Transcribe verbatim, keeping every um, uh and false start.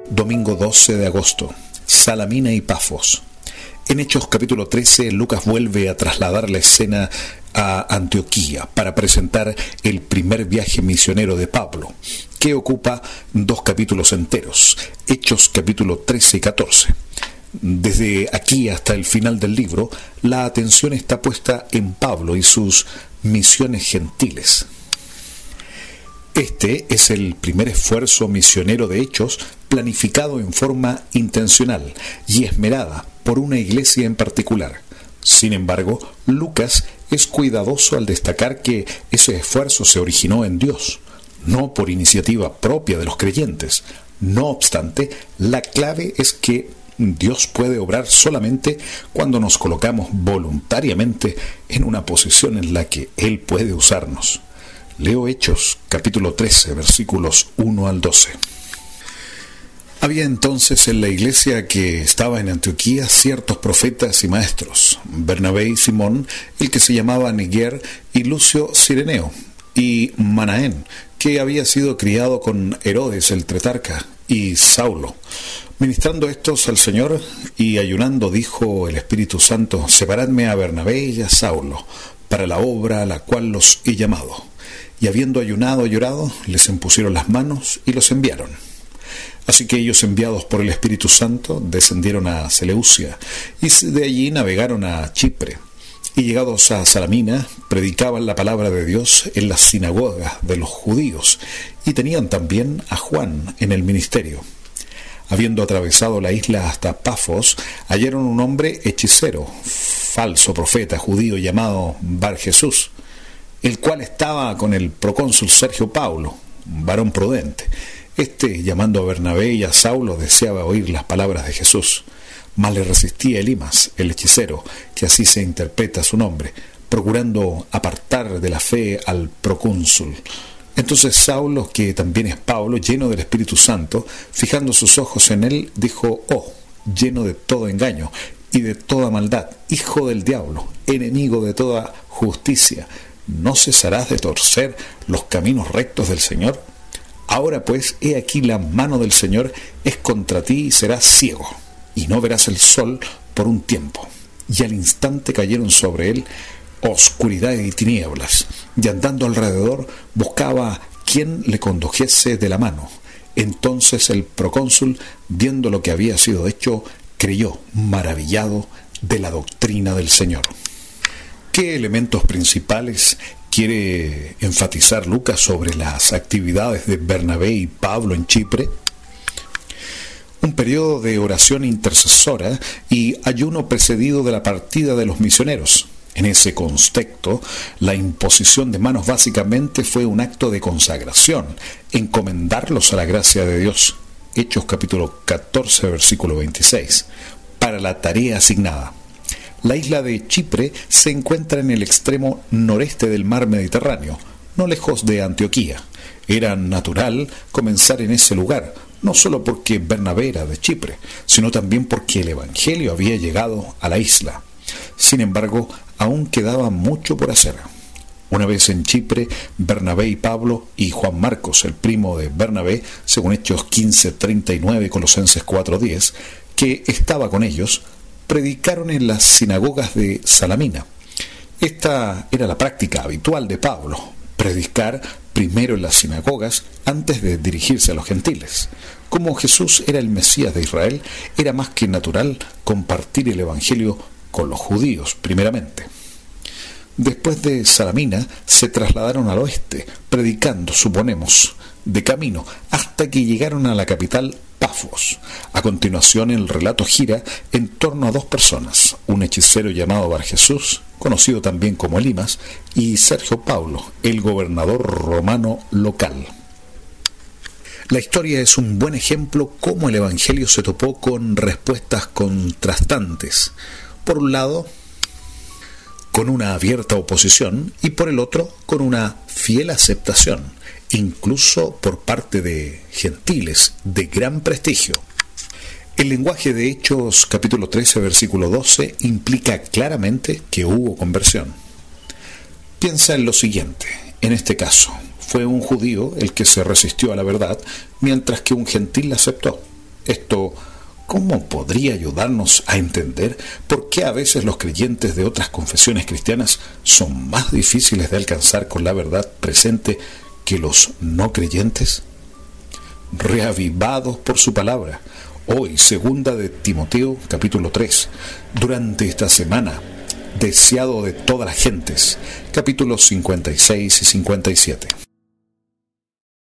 Domingo doce de agosto, Salamina y Pafos. En Hechos capítulo trece, Lucas vuelve a trasladar la escena a Antioquía para presentar el primer viaje misionero de Pablo, que ocupa dos capítulos enteros, Hechos capítulo trece y catorce. Desde aquí hasta el final del libro, la atención está puesta en Pablo y sus misiones gentiles. Este es el primer esfuerzo misionero de Hechos planificado en forma intencional y esmerada por una iglesia en particular. Sin embargo, Lucas es cuidadoso al destacar que ese esfuerzo se originó en Dios, no por iniciativa propia de los creyentes. No obstante, la clave es que Dios puede obrar solamente cuando nos colocamos voluntariamente en una posición en la que Él puede usarnos. Leo Hechos, capítulo trece, versículos uno al doce. Había entonces en la iglesia que estaba en Antioquía ciertos profetas y maestros, Bernabé y Simón, el que se llamaba Niger, y Lucio Cireneo, y Manaén, que había sido criado con Herodes el tetrarca, y Saulo. Ministrando estos al Señor y ayunando, dijo el Espíritu Santo: separadme a Bernabé y a Saulo para la obra a la cual los he llamado. Y habiendo ayunado y llorado, les impusieron las manos y los enviaron. Así que ellos, enviados por el Espíritu Santo, descendieron a Seleucia, y de allí navegaron a Chipre. Y llegados a Salamina, predicaban la palabra de Dios en las sinagogas de los judíos, y tenían también a Juan en el ministerio. Habiendo atravesado la isla hasta Pafos, hallaron un hombre hechicero, falso profeta judío llamado Bar Jesús, el cual estaba con el procónsul Sergio Paulo, varón prudente. Este, llamando a Bernabé y a Saulo, deseaba oír las palabras de Jesús, mas le resistía Elimas, el hechicero, que así se interpreta su nombre, procurando apartar de la fe al procónsul. Entonces Saulo, que también es Pablo, lleno del Espíritu Santo, fijando sus ojos en él, dijo: oh, lleno de todo engaño y de toda maldad, hijo del diablo, enemigo de toda justicia, ¿no cesarás de torcer los caminos rectos del Señor? Ahora pues, he aquí la mano del Señor es contra ti y serás ciego, y no verás el sol por un tiempo. Y al instante cayeron sobre él oscuridad y tinieblas, y andando alrededor buscaba quien le condujese de la mano. Entonces el procónsul, viendo lo que había sido hecho, creyó, maravillado de la doctrina del Señor. ¿Qué elementos principales quiere enfatizar Lucas sobre las actividades de Bernabé y Pablo en Chipre? Un periodo de oración intercesora y ayuno precedido de la partida de los misioneros. En ese contexto, la imposición de manos básicamente fue un acto de consagración, encomendarlos a la gracia de Dios. Hechos capítulo catorce, versículo veintiséis, para la tarea asignada. La isla de Chipre se encuentra en el extremo noreste del mar Mediterráneo, no lejos de Antioquía. Era natural comenzar en ese lugar, no solo porque Bernabé era de Chipre, sino también porque el Evangelio había llegado a la isla. Sin embargo, aún quedaba mucho por hacer. Una vez en Chipre, Bernabé y Pablo y Juan Marcos, el primo de Bernabé, según Hechos quince treinta y nueve, Colosenses cuatro diez, que estaba con ellos, predicaron en las sinagogas de Salamina. Esta era la práctica habitual de Pablo, predicar primero en las sinagogas antes de dirigirse a los gentiles. Como Jesús era el Mesías de Israel, era más que natural compartir el Evangelio con los judíos primeramente. Después de Salamina se trasladaron al oeste, predicando, suponemos, de camino, hasta que llegaron a la capital Pafos. A continuación, el relato gira en torno a dos personas, un hechicero llamado Bar Jesús, conocido también como Elimas, y Sergio Paulo, el gobernador romano local. La historia es un buen ejemplo cómo el Evangelio se topó con respuestas contrastantes. Por un lado, con una abierta oposición, y por el otro, con una fiel aceptación, incluso por parte de gentiles de gran prestigio. El lenguaje de Hechos capítulo trece, versículo doce, implica claramente que hubo conversión. Piensa en lo siguiente: en este caso, fue un judío el que se resistió a la verdad, mientras que un gentil la aceptó. Esto, ¿cómo podría ayudarnos a entender por qué a veces los creyentes de otras confesiones cristianas son más difíciles de alcanzar con la verdad presente que los no creyentes? Reavivados por su palabra. Hoy, segunda de Timoteo, capítulo tres. Durante esta semana, deseado de todas las gentes, capítulos cincuenta y seis y cincuenta y siete.